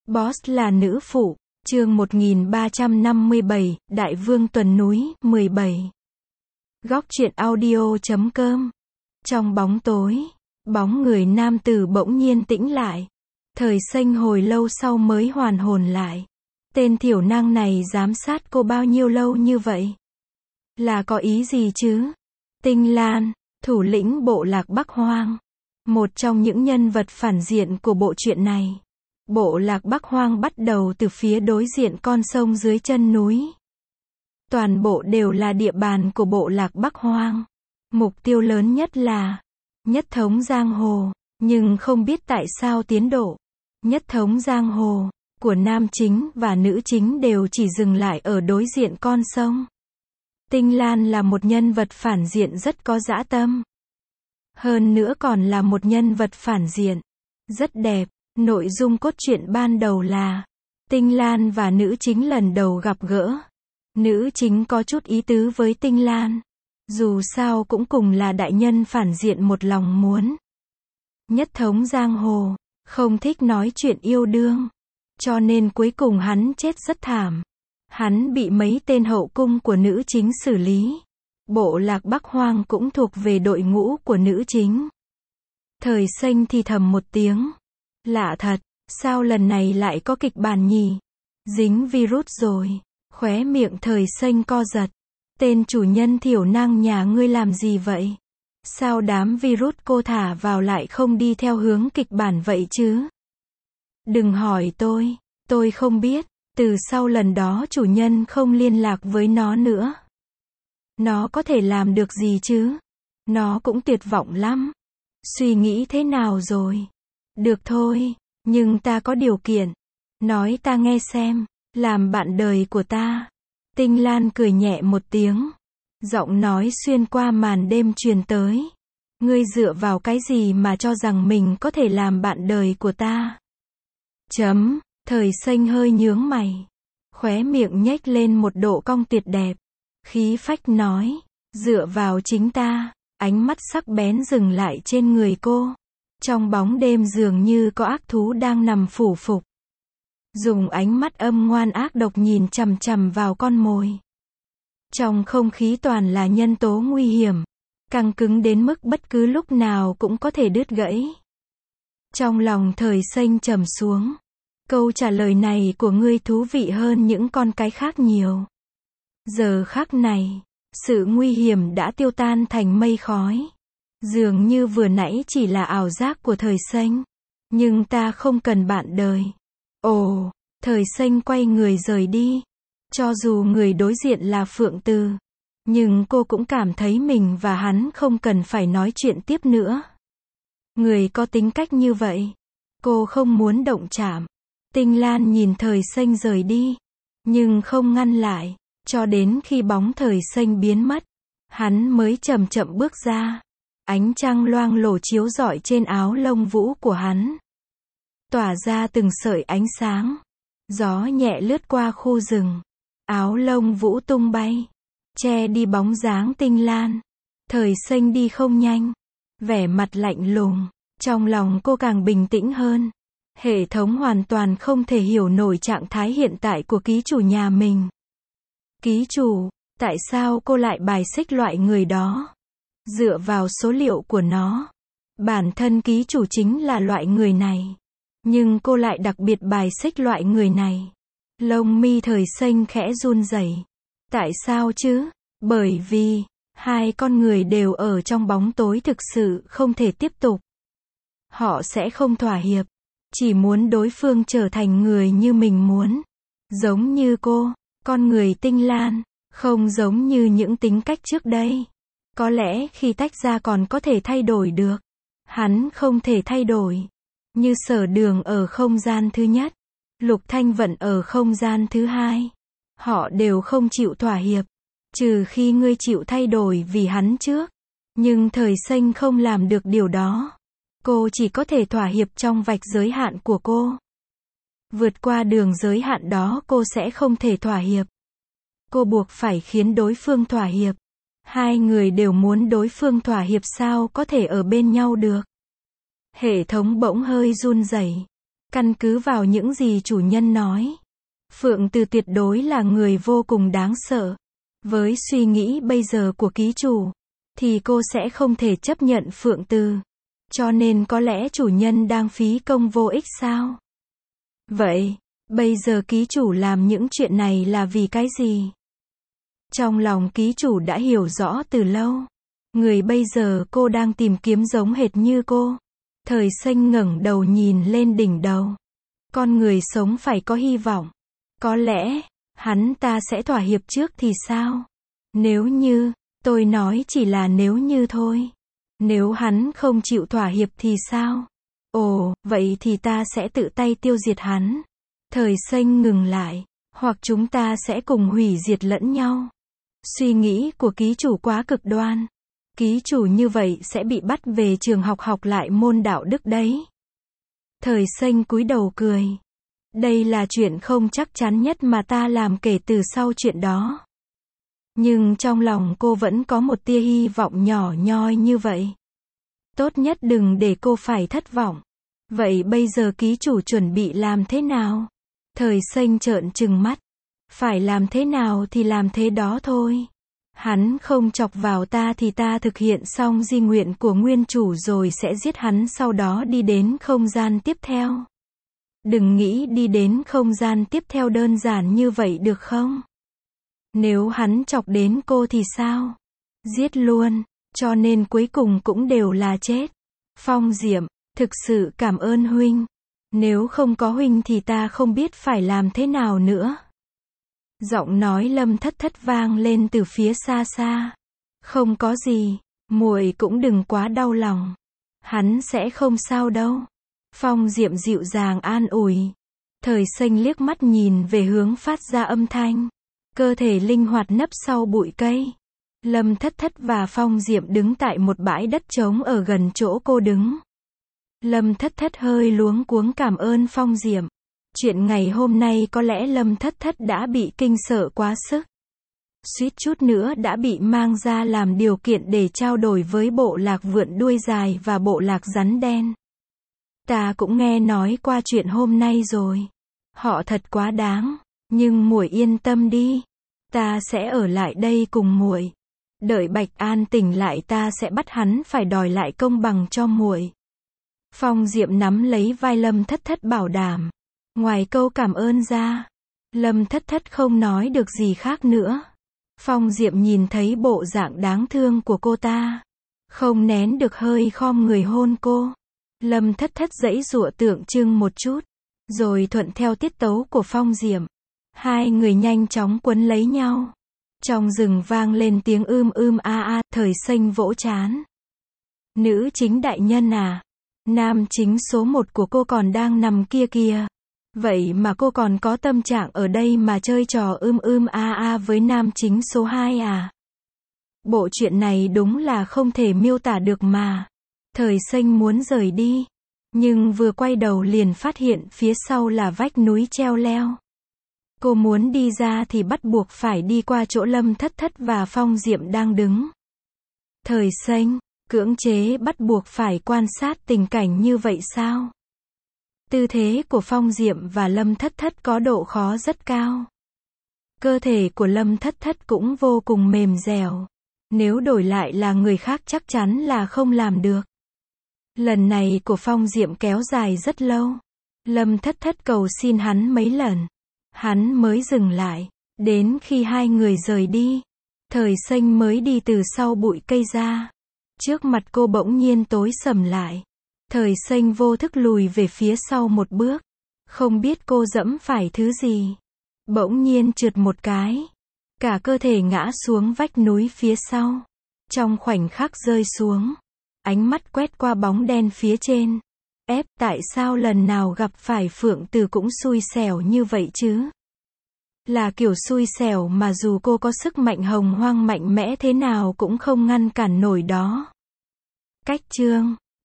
Boss là nữ phụ, chương 1357, Đại vương tuần núi, 17. Góc truyện audio.com. Trong bóng tối, bóng người nam tử bỗng nhiên tĩnh lại. Thời Xanh hồi lâu sau mới hoàn hồn lại. Tên thiểu năng này giám sát cô bao nhiêu lâu như vậy? Là có ý gì chứ? Tinh Lan, thủ lĩnh bộ lạc Bắc Hoang. Một trong những nhân vật phản diện của bộ truyện này. Bộ lạc Bắc Hoang bắt đầu từ phía đối diện con sông dưới chân núi. Toàn bộ đều là địa bàn của bộ lạc Bắc Hoang. Mục tiêu lớn nhất là nhất thống giang hồ, nhưng không biết tại sao tiến độ nhất thống giang hồ của nam chính và nữ chính đều chỉ dừng lại ở đối diện con sông. Tinh Lan là một nhân vật phản diện rất có dã tâm. Hơn nữa còn là một nhân vật phản diện rất đẹp. Nội dung cốt truyện ban đầu là Tinh Lan và nữ chính lần đầu gặp gỡ. Nữ chính có chút ý tứ với Tinh Lan. Dù sao cũng cùng là đại nhân phản diện một lòng muốn nhất thống giang hồ, không thích nói chuyện yêu đương. Cho nên cuối cùng hắn chết rất thảm. Hắn bị mấy tên hậu cung của nữ chính xử lý. Bộ lạc Bắc Hoang cũng thuộc về đội ngũ của nữ chính. Thời Xanh thì thầm một tiếng. Lạ thật, sao lần này lại có kịch bản nhỉ? Dính virus rồi. Khóe miệng Thời Xanh co giật. Tên chủ nhân thiểu năng nhà ngươi làm gì vậy? Sao đám virus cô thả vào lại không đi theo hướng kịch bản vậy chứ? Đừng hỏi tôi không biết. Từ sau lần đó chủ nhân không liên lạc với nó nữa. Nó có thể làm được gì chứ? Nó cũng tuyệt vọng lắm. Suy nghĩ thế nào rồi? Được thôi, nhưng ta có điều kiện. Nói ta nghe xem, làm bạn đời của ta. Tinh Lan cười nhẹ một tiếng. Giọng nói xuyên qua màn đêm truyền tới. Ngươi dựa vào cái gì mà cho rằng mình có thể làm bạn đời của ta? Thời Xanh hơi nhướng mày. Khóe miệng nhếch lên một độ cong tuyệt đẹp. Khí phách nói, dựa vào chính ta. Ánh mắt sắc bén dừng lại trên người cô. Trong bóng đêm dường như có ác thú đang nằm phủ phục. Dùng ánh mắt âm ngoan ác độc nhìn chằm chằm vào con mồi. Trong không khí toàn là nhân tố nguy hiểm. Căng cứng đến mức bất cứ lúc nào cũng có thể đứt gãy. Trong lòng Thời Xanh trầm xuống. Câu trả lời này của ngươi thú vị hơn những con cái khác nhiều. Giờ khắc này, sự nguy hiểm đã tiêu tan thành mây khói. Dường như vừa nãy chỉ là ảo giác của Thời Xanh. Nhưng ta không cần bạn đời. Ồ, Thời Xanh quay người rời đi. Cho dù người đối diện là Phượng Từ. Nhưng cô cũng cảm thấy mình và hắn không cần phải nói chuyện tiếp nữa. Người có tính cách như vậy. Cô không muốn động chạm. Tinh Lan nhìn Thời Xanh rời đi. Nhưng không ngăn lại. Cho đến khi bóng Thời Xanh biến mất. Hắn mới chậm chậm bước ra. Ánh trăng loang lổ chiếu rọi trên áo lông vũ của hắn. Tỏa ra từng sợi ánh sáng. Gió nhẹ lướt qua khu rừng. Áo lông vũ tung bay. Che đi bóng dáng Tinh Lan. Thời Xanh đi không nhanh. Vẻ mặt lạnh lùng. Trong lòng cô càng bình tĩnh hơn. Hệ thống hoàn toàn không thể hiểu nổi trạng thái hiện tại của ký chủ nhà mình. Ký chủ, tại sao cô lại bài xích loại người đó? Dựa vào số liệu của nó, bản thân ký chủ chính là loại người này. Nhưng cô lại đặc biệt bài xích loại người này. Lông mi Thời Xanh khẽ run rẩy. Tại sao chứ? Bởi vì hai con người đều ở trong bóng tối thực sự không thể tiếp tục. Họ sẽ không thỏa hiệp. Chỉ muốn đối phương trở thành người như mình muốn. Giống như cô, con người Tinh Lan, không giống như những tính cách trước đây. Có lẽ khi tách ra còn có thể thay đổi được. Hắn không thể thay đổi. Như Sở Đường ở không gian thứ nhất. Lục Thanh Vận ở không gian thứ hai. Họ đều không chịu thỏa hiệp. Trừ khi ngươi chịu thay đổi vì hắn trước. Nhưng Thời Xanh không làm được điều đó. Cô chỉ có thể thỏa hiệp trong vạch giới hạn của cô. Vượt qua đường giới hạn đó cô sẽ không thể thỏa hiệp. Cô buộc phải khiến đối phương thỏa hiệp. Hai người đều muốn đối phương thỏa hiệp sao có thể ở bên nhau được. Hệ thống bỗng hơi run rẩy. Căn cứ vào những gì chủ nhân nói, Phượng Từ tuyệt đối là người vô cùng đáng sợ. Với suy nghĩ bây giờ của ký chủ, thì cô sẽ không thể chấp nhận Phượng Từ. Cho nên có lẽ chủ nhân đang phí công vô ích sao? Vậy, bây giờ ký chủ làm những chuyện này là vì cái gì? Trong lòng ký chủ đã hiểu rõ từ lâu. Người bây giờ cô đang tìm kiếm giống hệt như cô. Thời Xanh ngẩng đầu nhìn lên đỉnh đầu. Con người sống phải có hy vọng. Có lẽ, hắn ta sẽ thỏa hiệp trước thì sao? Nếu như, tôi nói chỉ là nếu như thôi. Nếu hắn không chịu thỏa hiệp thì sao? Ồ, vậy thì ta sẽ tự tay tiêu diệt hắn. Thời Xanh ngừng lại. Hoặc chúng ta sẽ cùng hủy diệt lẫn nhau. Suy nghĩ của ký chủ quá cực đoan. Ký chủ như vậy sẽ bị bắt về trường học học lại môn đạo đức đấy. Thời Xanh cúi đầu cười. Đây là chuyện không chắc chắn nhất mà ta làm kể từ sau chuyện đó. Nhưng trong lòng cô vẫn có một tia hy vọng nhỏ nhoi như vậy. Tốt nhất đừng để cô phải thất vọng. Vậy bây giờ ký chủ chuẩn bị làm thế nào? Thời Xanh trợn trừng mắt. Phải làm thế nào thì làm thế đó thôi. Hắn không chọc vào ta thì ta thực hiện xong di nguyện của nguyên chủ rồi sẽ giết hắn, sau đó đi đến không gian tiếp theo. Đừng nghĩ đi đến không gian tiếp theo đơn giản như vậy được không? Nếu hắn chọc đến cô thì sao? Giết luôn, cho nên cuối cùng cũng đều là chết. Phong Diệm, thực sự cảm ơn huynh. Nếu không có huynh thì ta không biết phải làm thế nào nữa. Giọng nói Lâm Thất Thất vang lên từ phía xa xa. Không có gì, muội cũng đừng quá đau lòng. Hắn sẽ không sao đâu. Phong Diệm dịu dàng an ủi. Thời Xanh liếc mắt nhìn về hướng phát ra âm thanh. Cơ thể linh hoạt nấp sau bụi cây. Lâm Thất Thất và Phong Diệm đứng tại một bãi đất trống ở gần chỗ cô đứng. Lâm Thất Thất hơi luống cuống cảm ơn Phong Diệm. Chuyện ngày hôm nay có lẽ Lâm Thất Thất đã bị kinh sợ quá sức. Suýt chút nữa đã bị mang ra làm điều kiện để trao đổi với bộ lạc vượn đuôi dài và bộ lạc rắn đen. Ta cũng nghe nói qua chuyện hôm nay rồi. Họ thật quá đáng, nhưng muội yên tâm đi. Ta sẽ ở lại đây cùng muội. Đợi Bạch An tỉnh lại ta sẽ bắt hắn phải đòi lại công bằng cho muội. Phong Diệm nắm lấy vai Lâm Thất Thất bảo đảm. Ngoài câu cảm ơn ra, Lâm Thất Thất không nói được gì khác nữa. Phong Diệm nhìn thấy bộ dạng đáng thương của cô ta, không nén được hơi khom người hôn cô. Lâm Thất Thất giãy giụa tượng trưng một chút, rồi thuận theo tiết tấu của Phong Diệm. Hai người nhanh chóng quấn lấy nhau. Trong rừng vang lên tiếng a a, Thời Xanh vỗ trán. Nữ chính đại nhân à? Nam chính số 1 của cô còn đang nằm kia kìa. Vậy mà cô còn có tâm trạng ở đây mà chơi trò a a với nam chính số 2 à? Bộ chuyện này đúng là không thể miêu tả được mà. Thời Xanh muốn rời đi, nhưng vừa quay đầu liền phát hiện phía sau là vách núi treo leo. Cô muốn đi ra thì bắt buộc phải đi qua chỗ Lâm Thất Thất và Phong Diệm đang đứng. Thời Xanh, cưỡng chế bắt buộc phải quan sát tình cảnh như vậy sao? Tư thế của Phong Diệm và Lâm Thất Thất có độ khó rất cao. Cơ thể của Lâm Thất Thất cũng vô cùng mềm dẻo. Nếu đổi lại là người khác chắc chắn là không làm được. Lần này của Phong Diệm kéo dài rất lâu. Lâm Thất Thất cầu xin hắn mấy lần. Hắn mới dừng lại. Đến khi hai người rời đi, Thời Xanh mới đi từ sau bụi cây ra. Trước mặt cô bỗng nhiên tối sầm lại. Thời Xanh vô thức lùi về phía sau một bước. Không biết cô dẫm phải thứ gì. Bỗng nhiên trượt một cái. Cả cơ thể ngã xuống vách núi phía sau. Trong khoảnh khắc rơi xuống, ánh mắt quét qua bóng đen phía trên. Tại sao lần nào gặp phải Phượng Từ cũng xui xẻo như vậy chứ? Là kiểu xui xẻo mà dù cô có sức mạnh hồng hoang mạnh mẽ thế nào cũng không ngăn cản nổi đó. Cách chương